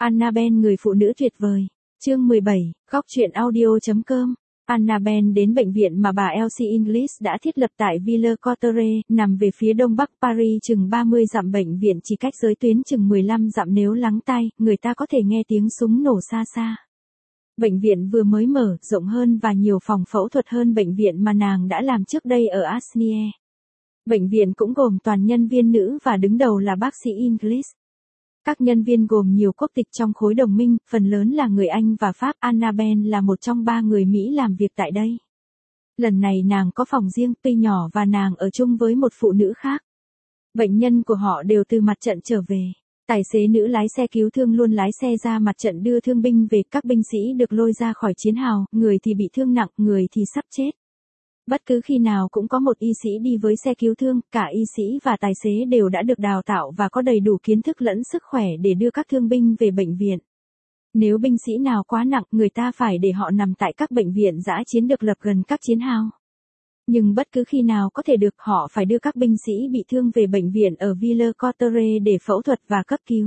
Annabelle người phụ nữ tuyệt vời. Chương 17, góc truyện audio.com. Annabelle đến bệnh viện mà bà Elsie English đã thiết lập tại Villers-Cotterêts, nằm về phía đông bắc Paris chừng 30 dặm. Bệnh viện chỉ cách giới tuyến chừng 15 dặm, nếu lắng tai, người ta có thể nghe tiếng súng nổ xa xa. Bệnh viện vừa mới mở, rộng hơn và nhiều phòng phẫu thuật hơn bệnh viện mà nàng đã làm trước đây ở Asnières. Bệnh viện cũng gồm toàn nhân viên nữ và đứng đầu là bác sĩ English. Các nhân viên gồm nhiều quốc tịch trong khối đồng minh, phần lớn là người Anh và Pháp. Annabelle là một trong 3 người Mỹ làm việc tại đây. Lần này nàng có phòng riêng, tuy nhỏ, và nàng ở chung với một phụ nữ khác. Bệnh nhân của họ đều từ mặt trận trở về. Tài xế nữ lái xe cứu thương luôn lái xe ra mặt trận đưa thương binh về. Các binh sĩ được lôi ra khỏi chiến hào, người thì bị thương nặng, người thì sắp chết. Bất cứ khi nào cũng có một y sĩ đi với xe cứu thương, cả y sĩ và tài xế đều đã được đào tạo và có đầy đủ kiến thức lẫn sức khỏe để đưa các thương binh về bệnh viện. Nếu binh sĩ nào quá nặng, người ta phải để họ nằm tại các bệnh viện dã chiến được lập gần các chiến hào. Nhưng bất cứ khi nào có thể được, họ phải đưa các binh sĩ bị thương về bệnh viện ở Villers-Cotterêts để phẫu thuật và cấp cứu.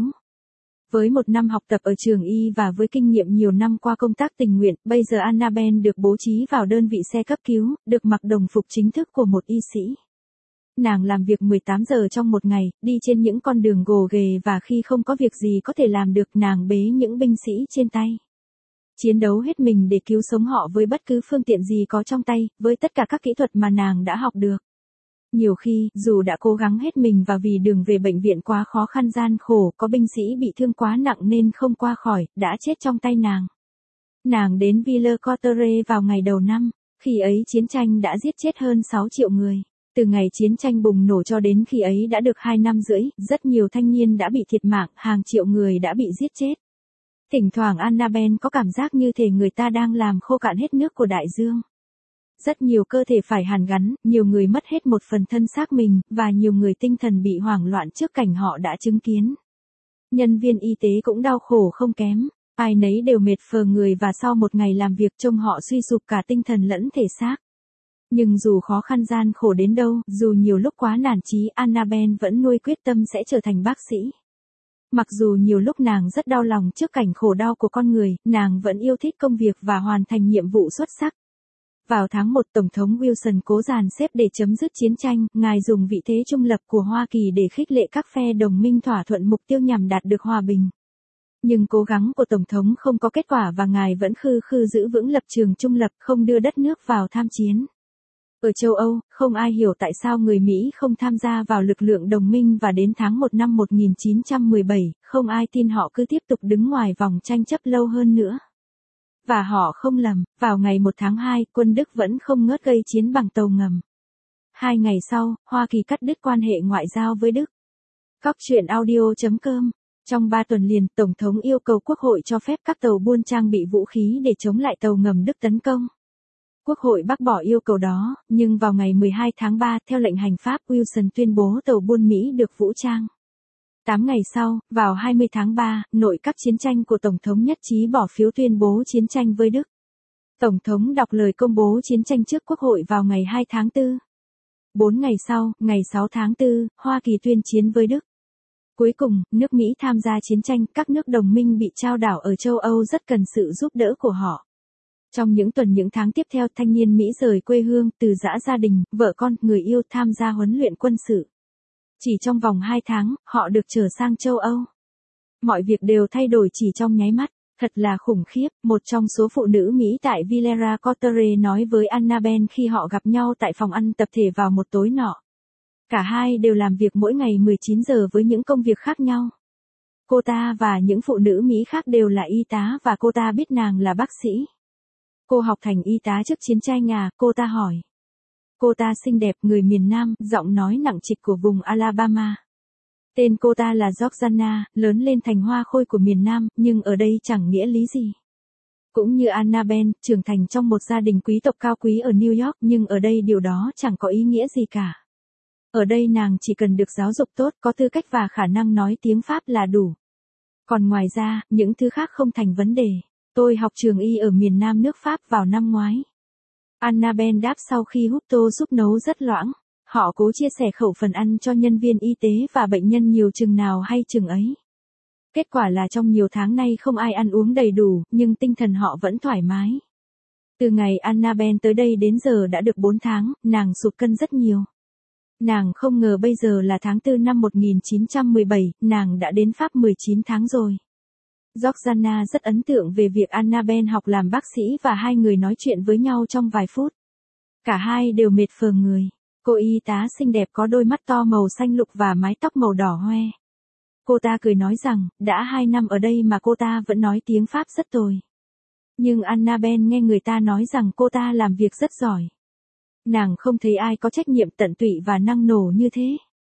Với một năm học tập ở trường y và với kinh nghiệm nhiều năm qua công tác tình nguyện, bây giờ Annabelle được bố trí vào đơn vị xe cấp cứu, được mặc đồng phục chính thức của một y sĩ. Nàng làm việc 18 giờ trong một ngày, đi trên những con đường gồ ghề, và khi không có việc gì có thể làm được, nàng bế những binh sĩ trên tay. Chiến đấu hết mình để cứu sống họ với bất cứ phương tiện gì có trong tay, với tất cả các kỹ thuật mà nàng đã học được. Nhiều khi, dù đã cố gắng hết mình và vì đường về bệnh viện quá khó khăn gian khổ, có binh sĩ bị thương quá nặng nên không qua khỏi, đã chết trong tay nàng. Nàng đến Villers-Cotterêts vào ngày đầu năm, khi ấy chiến tranh đã giết chết hơn 6 triệu người. Từ ngày chiến tranh bùng nổ cho đến khi ấy đã được 2 năm rưỡi, rất nhiều thanh niên đã bị thiệt mạng, hàng triệu người đã bị giết chết. Thỉnh thoảng Annabelle có cảm giác như thể người ta đang làm khô cạn hết nước của đại dương. Rất nhiều cơ thể phải hàn gắn, nhiều người mất hết một phần thân xác mình, và nhiều người tinh thần bị hoảng loạn trước cảnh họ đã chứng kiến. Nhân viên y tế cũng đau khổ không kém, ai nấy đều mệt phờ người, và sau một ngày làm việc trông họ suy sụp cả tinh thần lẫn thể xác. Nhưng dù khó khăn gian khổ đến đâu, dù nhiều lúc quá nản chí, Annabelle vẫn nuôi quyết tâm sẽ trở thành bác sĩ. Mặc dù nhiều lúc nàng rất đau lòng trước cảnh khổ đau của con người, nàng vẫn yêu thích công việc và hoàn thành nhiệm vụ xuất sắc. Vào tháng 1, Tổng thống Wilson cố dàn xếp để chấm dứt chiến tranh. Ngài dùng vị thế trung lập của Hoa Kỳ để khích lệ các phe đồng minh thỏa thuận mục tiêu nhằm đạt được hòa bình. Nhưng cố gắng của Tổng thống không có kết quả, và ngài vẫn khư khư giữ vững lập trường trung lập, không đưa đất nước vào tham chiến. Ở châu Âu, không ai hiểu tại sao người Mỹ không tham gia vào lực lượng đồng minh, và đến tháng 1 năm 1917, không ai tin họ cứ tiếp tục đứng ngoài vòng tranh chấp lâu hơn nữa. Và họ không lầm, vào ngày 1 tháng 2, quân Đức vẫn không ngớt gây chiến bằng tàu ngầm. 2 ngày sau, Hoa Kỳ cắt đứt quan hệ ngoại giao với Đức. Góc truyện audio.com. Trong 3 tuần liền, Tổng thống yêu cầu Quốc hội cho phép các tàu buôn trang bị vũ khí để chống lại tàu ngầm Đức tấn công. Quốc hội bác bỏ yêu cầu đó, nhưng vào ngày 12 tháng 3, theo lệnh hành pháp, Wilson tuyên bố tàu buôn Mỹ được vũ trang. 8 ngày sau, vào 20 tháng 3, nội các chiến tranh của Tổng thống nhất trí bỏ phiếu tuyên bố chiến tranh với Đức. Tổng thống đọc lời công bố chiến tranh trước Quốc hội vào ngày 2 tháng 4. 4 ngày sau, ngày 6 tháng 4, Hoa Kỳ tuyên chiến với Đức. Cuối cùng, nước Mỹ tham gia chiến tranh, các nước đồng minh bị trao đảo ở châu Âu rất cần sự giúp đỡ của họ. Trong những tháng tiếp theo, thanh niên Mỹ rời quê hương, từ giã gia đình, vợ con, người yêu, tham gia huấn luyện quân sự. Chỉ trong vòng 2 tháng, họ được trở sang châu Âu. Mọi việc đều thay đổi chỉ trong nháy mắt, thật là khủng khiếp. Một trong số phụ nữ Mỹ tại Villers-Cotterêts nói với Annabelle khi họ gặp nhau tại phòng ăn tập thể vào một tối nọ. Cả hai đều làm việc mỗi ngày 19 giờ với những công việc khác nhau. Cô ta và những phụ nữ Mỹ khác đều là y tá, và cô ta biết nàng là bác sĩ. Cô học thành y tá trước chiến tranh à, cô ta hỏi. Cô ta xinh đẹp, người miền Nam, giọng nói nặng trịch của vùng Alabama. Tên cô ta là Georgiana, lớn lên thành hoa khôi của miền Nam, nhưng ở đây chẳng nghĩa lý gì. Cũng như Annabelle, trưởng thành trong một gia đình quý tộc cao quý ở New York, nhưng ở đây điều đó chẳng có ý nghĩa gì cả. Ở đây nàng chỉ cần được giáo dục tốt, có tư cách và khả năng nói tiếng Pháp là đủ. Còn ngoài ra, những thứ khác không thành vấn đề. Tôi học trường y ở miền Nam nước Pháp vào năm ngoái. Annabelle đáp sau khi Hupto giúp nấu rất loãng. Họ cố chia sẻ khẩu phần ăn cho nhân viên y tế và bệnh nhân nhiều chừng nào hay chừng ấy. Kết quả là trong nhiều tháng nay không ai ăn uống đầy đủ, nhưng tinh thần họ vẫn thoải mái. Từ ngày Annabelle tới đây đến giờ đã được 4 tháng, nàng sụt cân rất nhiều. Nàng không ngờ bây giờ là tháng 4 năm 1917, nàng đã đến Pháp 19 tháng rồi. Georgiana rất ấn tượng về việc Annabelle học làm bác sĩ và hai người nói chuyện với nhau trong vài phút. Cả hai đều mệt phờ người. Cô y tá xinh đẹp có đôi mắt to màu xanh lục và mái tóc màu đỏ hoe. Cô ta cười nói rằng, đã 2 năm ở đây mà cô ta vẫn nói tiếng Pháp rất tồi. Nhưng Annabelle nghe người ta nói rằng cô ta làm việc rất giỏi. Nàng không thấy ai có trách nhiệm tận tụy và năng nổ như thế.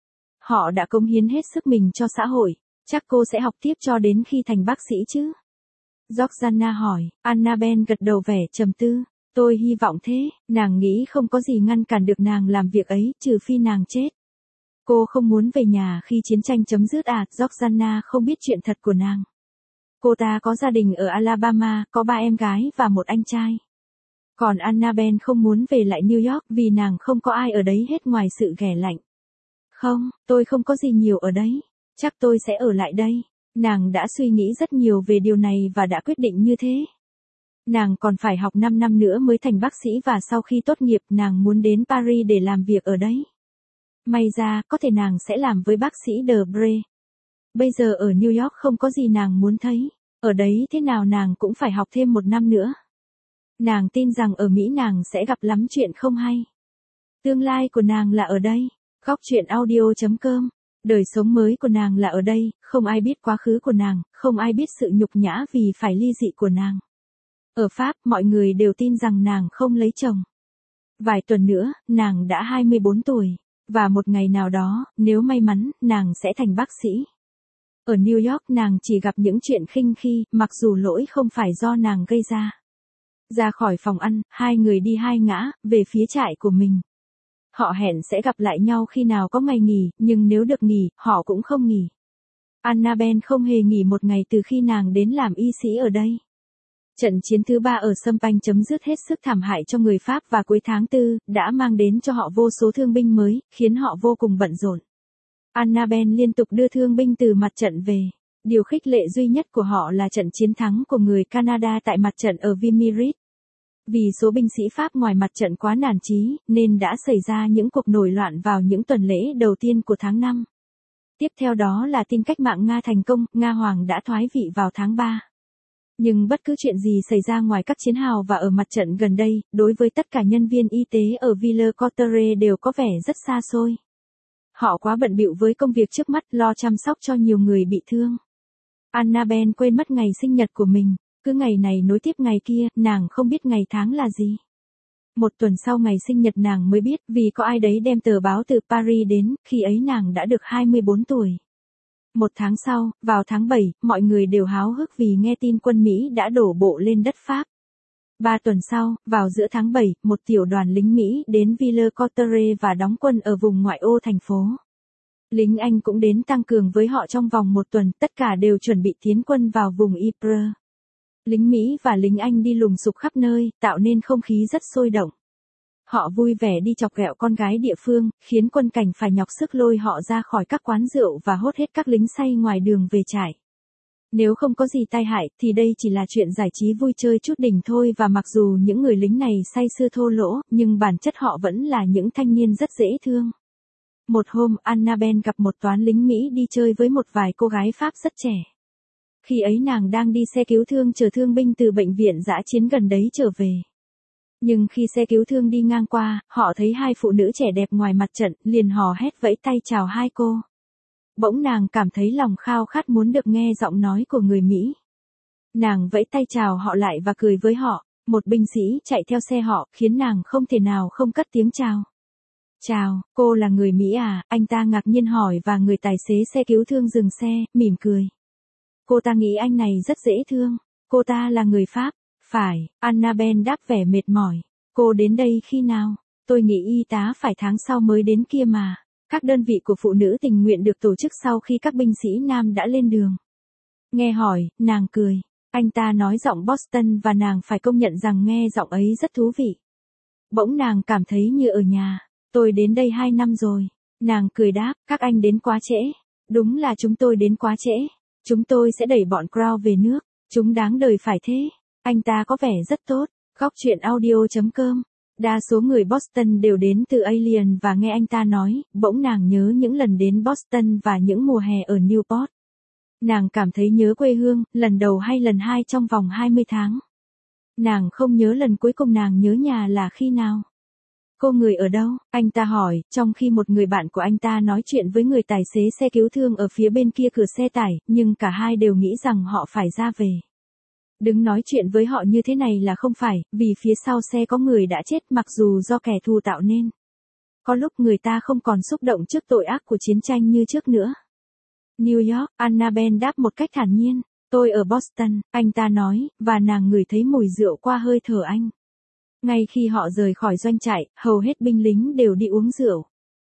Họ đã cống hiến hết sức mình cho xã hội, chắc cô sẽ học tiếp cho đến khi thành bác sĩ chứ? Georgiana hỏi, Annabelle gật đầu vẻ trầm tư. Tôi hy vọng thế, nàng nghĩ không có gì ngăn cản được nàng làm việc ấy, trừ phi nàng chết. Cô không muốn về nhà khi chiến tranh chấm dứt à? Georgiana không biết chuyện thật của nàng. Cô ta có gia đình ở Alabama, có 3 em gái và 1 anh trai. Còn Annabelle không muốn về lại New York vì nàng không có ai ở đấy hết ngoài sự ghẻ lạnh. Không, tôi không có gì nhiều ở đấy. Chắc tôi sẽ ở lại đây. Nàng đã suy nghĩ rất nhiều về điều này và đã quyết định như thế. Nàng còn phải học 5 năm nữa mới thành bác sĩ và sau khi tốt nghiệp nàng muốn đến Paris để làm việc ở đấy. May ra, có thể nàng sẽ làm với bác sĩ Debre. Bây giờ ở New York không có gì nàng muốn thấy. Ở đấy thế nào nàng cũng phải học thêm 1 năm nữa. Nàng tin rằng ở Mỹ nàng sẽ gặp lắm chuyện không hay. Tương lai của nàng là ở đây. Góc truyện audio.com. Đời sống mới của nàng là ở đây, không ai biết quá khứ của nàng, không ai biết sự nhục nhã vì phải ly dị của nàng. Ở Pháp, mọi người đều tin rằng nàng không lấy chồng. Vài tuần nữa, nàng đã 24 tuổi. Và một ngày nào đó, nếu may mắn, nàng sẽ thành bác sĩ. Ở New York nàng chỉ gặp những chuyện khinh khi, mặc dù lỗi không phải do nàng gây ra. Ra khỏi phòng ăn, hai người đi hai ngã, về phía trại của mình. Họ hẹn sẽ gặp lại nhau khi nào có ngày nghỉ, nhưng nếu được nghỉ, họ cũng không nghỉ. Annabelle không hề nghỉ một ngày từ khi nàng đến làm y sĩ ở đây. Trận chiến thứ 3 ở Champagne chấm dứt hết sức thảm hại cho người Pháp và cuối tháng 4, đã mang đến cho họ vô số thương binh mới, khiến họ vô cùng bận rộn. Annabelle liên tục đưa thương binh từ mặt trận về. Điều khích lệ duy nhất của họ là trận chiến thắng của người Canada tại mặt trận ở Vimy Ridge. Vì số binh sĩ Pháp ngoài mặt trận quá nản chí, nên đã xảy ra những cuộc nổi loạn vào những tuần lễ đầu tiên của tháng 5. Tiếp theo đó là tin cách mạng Nga thành công, Nga Hoàng đã thoái vị vào tháng 3. Nhưng bất cứ chuyện gì xảy ra ngoài các chiến hào và ở mặt trận gần đây, đối với tất cả nhân viên y tế ở Villers-Cotterêts đều có vẻ rất xa xôi. Họ quá bận bịu với công việc trước mắt lo chăm sóc cho nhiều người bị thương. Annabelle quên mất ngày sinh nhật của mình, cứ ngày này nối tiếp ngày kia, nàng không biết ngày tháng là gì. Một tuần sau ngày sinh nhật nàng mới biết vì có ai đấy đem tờ báo từ Paris đến, khi ấy nàng đã được 24 tuổi. Một tháng sau, vào tháng 7, mọi người đều háo hức vì nghe tin quân Mỹ đã đổ bộ lên đất Pháp. 3 tuần sau, vào giữa tháng 7, một tiểu đoàn lính Mỹ đến Villers-Cotterêts và đóng quân ở vùng ngoại ô thành phố. Lính Anh cũng đến tăng cường với họ trong vòng 1 tuần, tất cả đều chuẩn bị tiến quân vào vùng Ypres. Lính Mỹ và lính Anh đi lùng sục khắp nơi, tạo nên không khí rất sôi động. Họ vui vẻ đi chọc ghẹo con gái địa phương, khiến quân cảnh phải nhọc sức lôi họ ra khỏi các quán rượu và hốt hết các lính say ngoài đường về trại. Nếu không có gì tai hại, thì đây chỉ là chuyện giải trí vui chơi chút đỉnh thôi và mặc dù những người lính này say sưa thô lỗ, nhưng bản chất họ vẫn là những thanh niên rất dễ thương. Một hôm, Annabelle gặp một toán lính Mỹ đi chơi với một vài cô gái Pháp rất trẻ. Khi ấy nàng đang đi xe cứu thương chở thương binh từ bệnh viện dã chiến gần đấy trở về. Nhưng khi xe cứu thương đi ngang qua, họ thấy 2 phụ nữ trẻ đẹp ngoài mặt trận, liền hò hét vẫy tay chào 2 cô. Bỗng nàng cảm thấy lòng khao khát muốn được nghe giọng nói của người Mỹ. Nàng vẫy tay chào họ lại và cười với họ, một binh sĩ chạy theo xe họ, khiến nàng không thể nào không cất tiếng chào. Chào, cô là người Mỹ à? Anh ta ngạc nhiên hỏi và người tài xế xe cứu thương dừng xe, mỉm cười. Cô ta nghĩ anh này rất dễ thương. Cô ta là người Pháp. Phải, Annabelle đáp vẻ mệt mỏi. Cô đến đây khi nào? Tôi nghĩ y tá phải tháng sau mới đến kia mà. Các đơn vị của phụ nữ tình nguyện được tổ chức sau khi các binh sĩ nam đã lên đường. Nghe hỏi, nàng cười. Anh ta nói giọng Boston và nàng phải công nhận rằng nghe giọng ấy rất thú vị. Bỗng nàng cảm thấy như ở nhà. Tôi đến đây 2 năm rồi. Nàng cười đáp, các anh đến quá trễ. Đúng là chúng tôi đến quá trễ. Chúng tôi sẽ đẩy bọn Crown về nước. Chúng đáng đời phải thế. Anh ta có vẻ rất tốt. Góc chuyện audio.com. Đa số người Boston đều đến từ Alien và nghe anh ta nói, bỗng nàng nhớ những lần đến Boston và những mùa hè ở Newport. Nàng cảm thấy nhớ quê hương, lần đầu hay lần hai trong vòng 20 tháng. Nàng không nhớ lần cuối cùng nàng nhớ nhà là khi nào. Cô người ở đâu? Anh ta hỏi, trong khi một người bạn của anh ta nói chuyện với người tài xế xe cứu thương ở phía bên kia cửa xe tải, nhưng cả hai đều nghĩ rằng họ phải ra về. Đứng nói chuyện với họ như thế này là không phải, vì phía sau xe có người đã chết mặc dù do kẻ thù tạo nên. Có lúc người ta không còn xúc động trước tội ác của chiến tranh như trước nữa. New York, Annabelle đáp một cách thản nhiên. Tôi ở Boston, anh ta nói, và nàng ngửi thấy mùi rượu qua hơi thở anh. Ngay khi họ rời khỏi doanh trại, hầu hết binh lính đều đi uống rượu.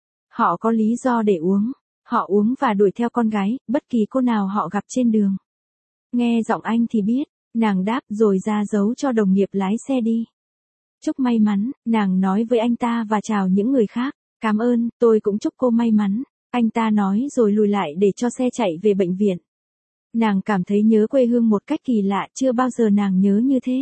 Họ có lý do để uống. Họ uống và đuổi theo con gái, bất kỳ cô nào họ gặp trên đường. Nghe giọng anh thì biết, nàng đáp rồi ra dấu cho đồng nghiệp lái xe đi. Chúc may mắn, nàng nói với anh ta và chào những người khác. Cảm ơn, tôi cũng chúc cô may mắn. Anh ta nói rồi lùi lại để cho xe chạy về bệnh viện. Nàng cảm thấy nhớ quê hương một cách kỳ lạ, chưa bao giờ nàng nhớ như thế.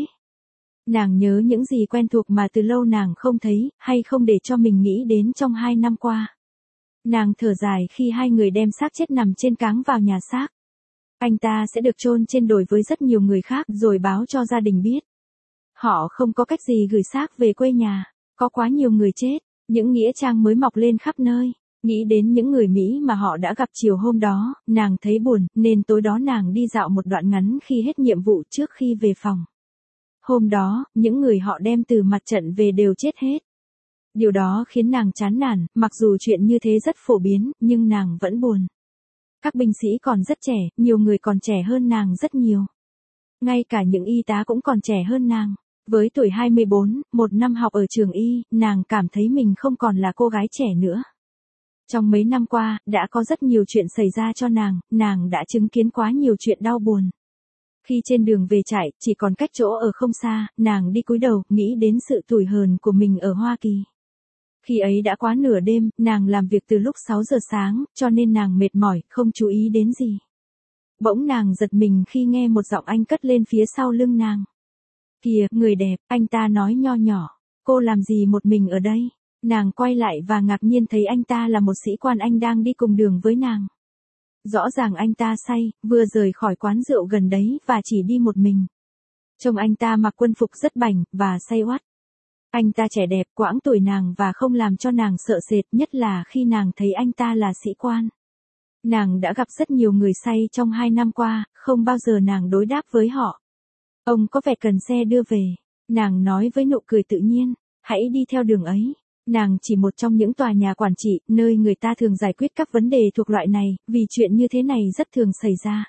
Nàng nhớ những gì quen thuộc mà từ lâu nàng không thấy, hay không để cho mình nghĩ đến trong 2 năm qua. Nàng thở dài khi hai người đem xác chết nằm trên cáng vào nhà xác. Anh ta sẽ được chôn trên đồi với rất nhiều người khác rồi báo cho gia đình biết. Họ không có cách gì gửi xác về quê nhà, có quá nhiều người chết, những nghĩa trang mới mọc lên khắp nơi. Nghĩ đến những người Mỹ mà họ đã gặp chiều hôm đó, nàng thấy buồn, nên tối đó nàng đi dạo một đoạn ngắn khi hết nhiệm vụ trước khi về phòng. Hôm đó, những người họ đem từ mặt trận về đều chết hết. Điều đó khiến nàng chán nản, mặc dù chuyện như thế rất phổ biến, nhưng nàng vẫn buồn. Các binh sĩ còn rất trẻ, nhiều người còn trẻ hơn nàng rất nhiều. Ngay cả những y tá cũng còn trẻ hơn nàng. Với tuổi 24, một năm học ở trường y, nàng cảm thấy mình không còn là cô gái trẻ nữa. Trong mấy năm qua, đã có rất nhiều chuyện xảy ra cho nàng đã chứng kiến quá nhiều chuyện đau buồn. Khi trên đường về trại, chỉ còn cách chỗ ở không xa, nàng đi cúi đầu, nghĩ đến sự tủi hờn của mình ở Hoa Kỳ. Khi ấy đã quá nửa đêm, nàng làm việc từ lúc 6 giờ sáng, cho nên nàng mệt mỏi, không chú ý đến gì. Bỗng nàng giật mình khi nghe một giọng anh cất lên phía sau lưng nàng. Kìa, người đẹp, anh ta nói nho nhỏ, cô làm gì một mình ở đây? Nàng quay lại và ngạc nhiên thấy anh ta là một sĩ quan Anh đang đi cùng đường với nàng. Rõ ràng anh ta say, vừa rời khỏi quán rượu gần đấy và chỉ đi một mình. Trông anh ta mặc quân phục rất bảnh, và say oắt. Anh ta trẻ đẹp, quãng tuổi nàng và không làm cho nàng sợ sệt, nhất là khi nàng thấy anh ta là sĩ quan. Nàng đã gặp rất nhiều người say trong 2 năm qua, không bao giờ nàng đối đáp với họ. Ông có vẻ cần xe đưa về. Nàng nói với nụ cười tự nhiên, hãy đi theo đường ấy. Nàng chỉ một trong những tòa nhà quản trị, nơi người ta thường giải quyết các vấn đề thuộc loại này, vì chuyện như thế này rất thường xảy ra.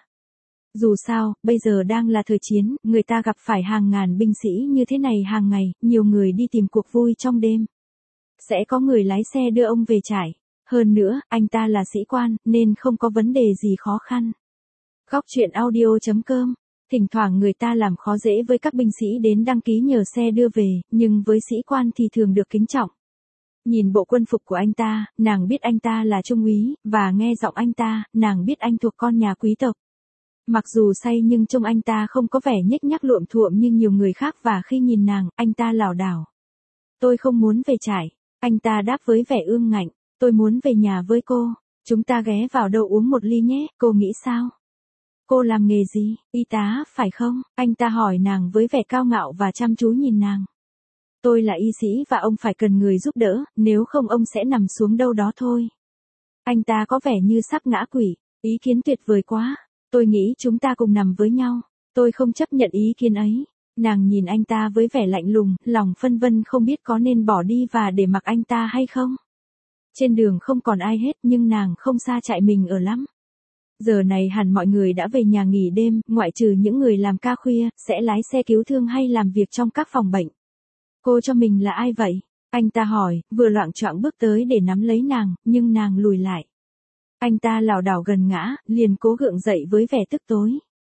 Dù sao, bây giờ đang là thời chiến, người ta gặp phải hàng ngàn binh sĩ như thế này hàng ngày, nhiều người đi tìm cuộc vui trong đêm. Sẽ có người lái xe đưa ông về trại. Hơn nữa, anh ta là sĩ quan, nên không có vấn đề gì khó khăn. Góc chuyện audio.com. Thỉnh thoảng người ta làm khó dễ với các binh sĩ đến đăng ký nhờ xe đưa về, nhưng với sĩ quan thì thường được kính trọng. Nhìn bộ quân phục của anh ta, nàng biết anh ta là trung úy, và nghe giọng anh ta, nàng biết anh thuộc con nhà quý tộc. Mặc dù say nhưng trông anh ta không có vẻ nhếch nhác luộm thuộm như nhiều người khác và khi nhìn nàng, anh ta lảo đảo. Tôi không muốn về trại. Anh ta đáp với vẻ ương ngạnh. Tôi muốn về nhà với cô. Chúng ta ghé vào đâu uống một ly nhé, cô nghĩ sao? Cô làm nghề gì? Y tá, phải không? Anh ta hỏi nàng với vẻ cao ngạo và chăm chú nhìn nàng. Tôi là y sĩ và ông phải cần người giúp đỡ, nếu không ông sẽ nằm xuống đâu đó thôi. Anh ta có vẻ như sắp ngã quỵ. Ý kiến tuyệt vời quá. Tôi nghĩ chúng ta cùng nằm với nhau. Tôi không chấp nhận ý kiến ấy. Nàng nhìn anh ta với vẻ lạnh lùng, lòng phân vân không biết có nên bỏ đi và để mặc anh ta hay không. Trên đường không còn ai hết nhưng nàng không xa trại mình ở lắm. Giờ này hẳn mọi người đã về nhà nghỉ đêm, ngoại trừ những người làm ca khuya, sẽ lái xe cứu thương hay làm việc trong các phòng bệnh. Cô cho mình là ai vậy? Anh ta hỏi, vừa loạng choạng bước tới để nắm lấy nàng, nhưng nàng lùi lại. Anh ta lảo đảo gần ngã, liền cố gượng dậy với vẻ tức tối.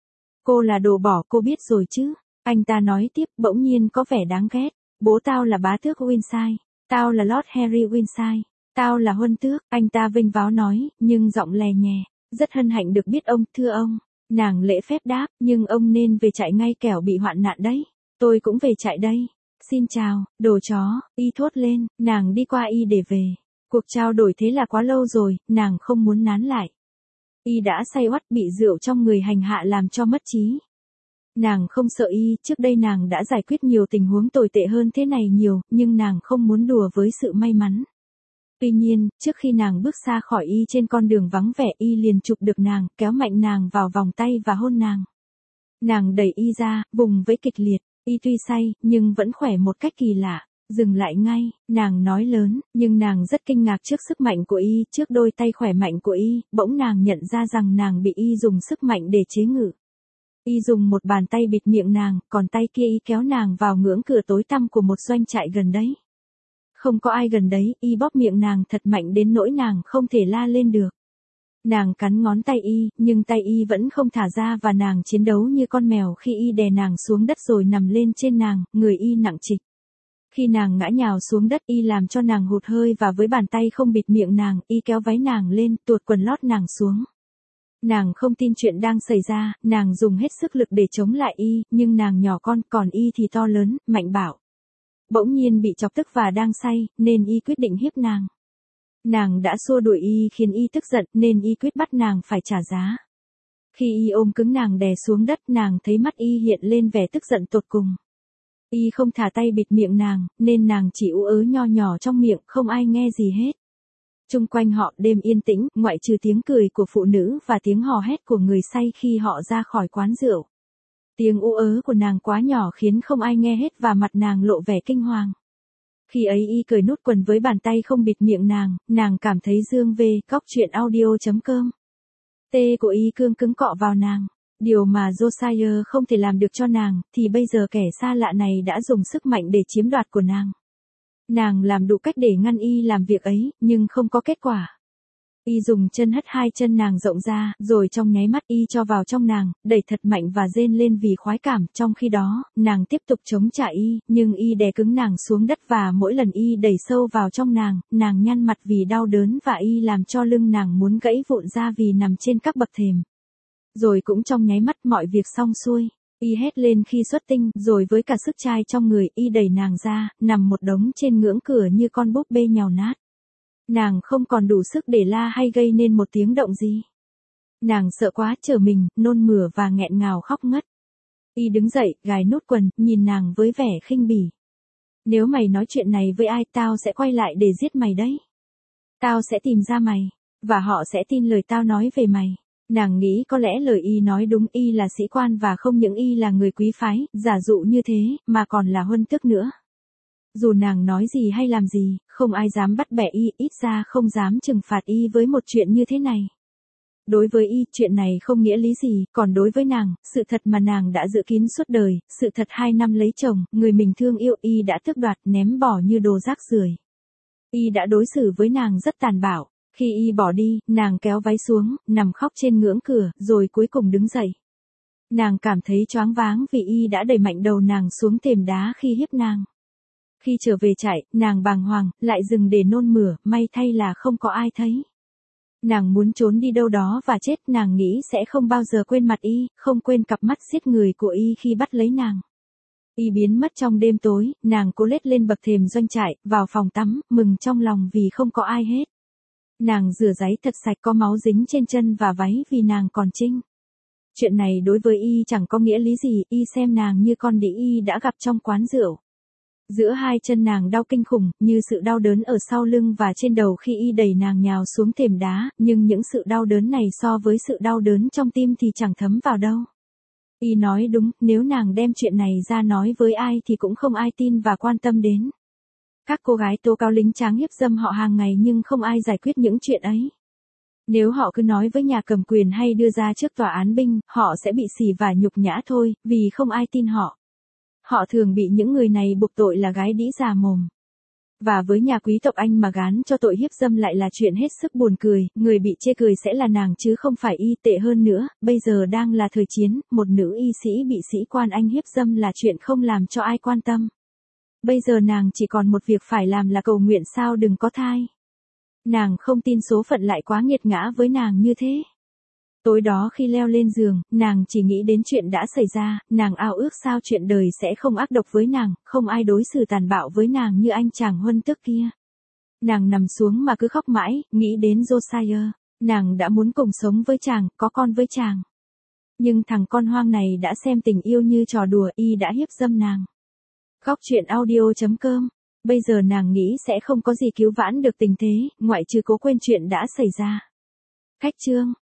Cô là đồ bỏ, cô biết rồi chứ? Anh ta nói tiếp, bỗng nhiên có vẻ đáng ghét. Bố tao là bá tước Windsor. Tao là Lord Harry Windsor. Tao là huân tước. Anh ta vênh váo nói, nhưng giọng lè nhè. Rất hân hạnh được biết ông, thưa ông. Nàng lễ phép đáp, nhưng ông nên về trại ngay kẻo bị hoạn nạn đấy. Tôi cũng về trại đây. Xin chào, đồ chó, y thốt lên, nàng đi qua y để về. Cuộc trao đổi thế là quá lâu rồi, nàng không muốn nán lại. Y đã say oắt bị rượu trong người hành hạ làm cho mất trí. Nàng không sợ y, trước đây nàng đã giải quyết nhiều tình huống tồi tệ hơn thế này nhiều, nhưng nàng không muốn đùa với sự may mắn. Tuy nhiên, trước khi nàng bước xa khỏi y trên con đường vắng vẻ y liền chụp được nàng, kéo mạnh nàng vào vòng tay và hôn nàng. Nàng đẩy y ra, vùng với kịch liệt, y tuy say, nhưng vẫn khỏe một cách kỳ lạ. Dừng lại ngay, nàng nói lớn, nhưng nàng rất kinh ngạc trước sức mạnh của y, trước đôi tay khỏe mạnh của y, bỗng nàng nhận ra rằng nàng bị y dùng sức mạnh để chế ngự. Y dùng một bàn tay bịt miệng nàng, còn tay kia y kéo nàng vào ngưỡng cửa tối tăm của một doanh trại gần đấy. Không có ai gần đấy, y bóp miệng nàng thật mạnh đến nỗi nàng không thể la lên được. Nàng cắn ngón tay y, nhưng tay y vẫn không thả ra và nàng chiến đấu như con mèo khi y đè nàng xuống đất rồi nằm lên trên nàng, người y nặng trịch. Khi nàng ngã nhào xuống đất y làm cho nàng hụt hơi và với bàn tay không bịt miệng nàng, y kéo váy nàng lên, tuột quần lót nàng xuống. Nàng không tin chuyện đang xảy ra, nàng dùng hết sức lực để chống lại y, nhưng nàng nhỏ con, còn y thì to lớn, mạnh bạo. Bỗng nhiên bị chọc tức và đang say, nên y quyết định hiếp nàng. Nàng đã xua đuổi y khiến y tức giận, nên y quyết bắt nàng phải trả giá. Khi y ôm cứng nàng đè xuống đất, nàng thấy mắt y hiện lên vẻ tức giận tột cùng. Y không thả tay bịt miệng nàng, nên nàng chỉ ú ớ nho nhỏ trong miệng, không ai nghe gì hết. Chung quanh họ đêm yên tĩnh, ngoại trừ tiếng cười của phụ nữ và tiếng hò hét của người say khi họ ra khỏi quán rượu. Tiếng ú ớ của nàng quá nhỏ khiến không ai nghe hết và mặt nàng lộ vẻ kinh hoàng. Khi ấy y cởi nút quần với bàn tay không bịt miệng nàng cảm thấy dương về, cóc truyện audio.com. Tê của y cương cứng cọ vào nàng. Điều mà Josiah không thể làm được cho nàng, thì bây giờ kẻ xa lạ này đã dùng sức mạnh để chiếm đoạt của nàng. Nàng làm đủ cách để ngăn y làm việc ấy, nhưng không có kết quả. Y dùng chân hất hai chân nàng rộng ra, rồi trong nháy mắt y cho vào trong nàng, đẩy thật mạnh và rên lên vì khoái cảm. Trong khi đó, nàng tiếp tục chống trả y, nhưng y đè cứng nàng xuống đất và mỗi lần y đẩy sâu vào trong nàng nhăn mặt vì đau đớn và y làm cho lưng nàng muốn gãy vụn ra vì nằm trên các bậc thềm. Rồi cũng trong nháy mắt mọi việc xong xuôi, y hét lên khi xuất tinh, rồi với cả sức trai trong người y đẩy nàng ra, nằm một đống trên ngưỡng cửa như con búp bê nhào nát. Nàng không còn đủ sức để la hay gây nên một tiếng động gì. Nàng sợ quá, trở mình, nôn mửa và nghẹn ngào khóc ngất. Y đứng dậy, gài nút quần, nhìn nàng với vẻ khinh bỉ. Nếu mày nói chuyện này với ai, tao sẽ quay lại để giết mày đấy. Tao sẽ tìm ra mày, và họ sẽ tin lời tao nói về mày. Nàng nghĩ có lẽ lời y nói đúng, y là sĩ quan và không những y là người quý phái, giả dụ như thế, mà còn là huân tước nữa. Dù nàng nói gì hay làm gì, không ai dám bắt bẻ y, ít ra không dám trừng phạt y với một chuyện như thế này. Đối với y, chuyện này không nghĩa lý gì, còn đối với nàng, sự thật mà nàng đã giữ kín suốt đời, sự thật 2 năm lấy chồng, người mình thương yêu y đã tước đoạt, ném bỏ như đồ rác rưởi. Y đã đối xử với nàng rất tàn bạo. Khi y bỏ đi, nàng kéo váy xuống, nằm khóc trên ngưỡng cửa, rồi cuối cùng đứng dậy. Nàng cảm thấy choáng váng vì y đã đẩy mạnh đầu nàng xuống thềm đá khi hiếp nàng. Khi trở về trại, nàng bàng hoàng, lại dừng để nôn mửa, may thay là không có ai thấy. Nàng muốn trốn đi đâu đó và chết, nàng nghĩ sẽ không bao giờ quên mặt y, không quên cặp mắt giết người của y khi bắt lấy nàng. Y biến mất trong đêm tối, nàng cố lết lên bậc thềm doanh trại, vào phòng tắm, mừng trong lòng vì không có ai hết. Nàng rửa giấy thật sạch, có máu dính trên chân và váy vì nàng còn trinh. Chuyện này đối với y chẳng có nghĩa lý gì, y xem nàng như con đĩ y đã gặp trong quán rượu. Giữa hai chân nàng đau kinh khủng, như sự đau đớn ở sau lưng và trên đầu khi y đẩy nàng nhào xuống thềm đá, nhưng những sự đau đớn này so với sự đau đớn trong tim thì chẳng thấm vào đâu. Y nói đúng, nếu nàng đem chuyện này ra nói với ai thì cũng không ai tin và quan tâm đến. Các cô gái tố cáo lính tráng hiếp dâm họ hàng ngày nhưng không ai giải quyết những chuyện ấy. Nếu họ cứ nói với nhà cầm quyền hay đưa ra trước tòa án binh, họ sẽ bị xỉ vả nhục nhã thôi, vì không ai tin họ. Họ thường bị những người này buộc tội là gái đĩ già mồm. Và với nhà quý tộc Anh mà gán cho tội hiếp dâm lại là chuyện hết sức buồn cười, người bị chê cười sẽ là nàng chứ không phải y. Tệ hơn nữa, bây giờ đang là thời chiến, một nữ y sĩ bị sĩ quan Anh hiếp dâm là chuyện không làm cho ai quan tâm. Bây giờ nàng chỉ còn một việc phải làm là cầu nguyện sao đừng có thai. Nàng không tin số phận lại quá nghiệt ngã với nàng như thế. Tối đó khi leo lên giường, nàng chỉ nghĩ đến chuyện đã xảy ra, nàng ao ước sao chuyện đời sẽ không ác độc với nàng, không ai đối xử tàn bạo với nàng như anh chàng huân tước kia. Nàng nằm xuống mà cứ khóc mãi, nghĩ đến Josiah. Nàng đã muốn cùng sống với chàng, có con với chàng. Nhưng thằng con hoang này đã xem tình yêu như trò đùa, y đã hiếp dâm nàng. Góc truyện audio.com. Bây giờ nàng nghĩ sẽ không có gì cứu vãn được tình thế, ngoại trừ cố quên chuyện đã xảy ra. Khách chương.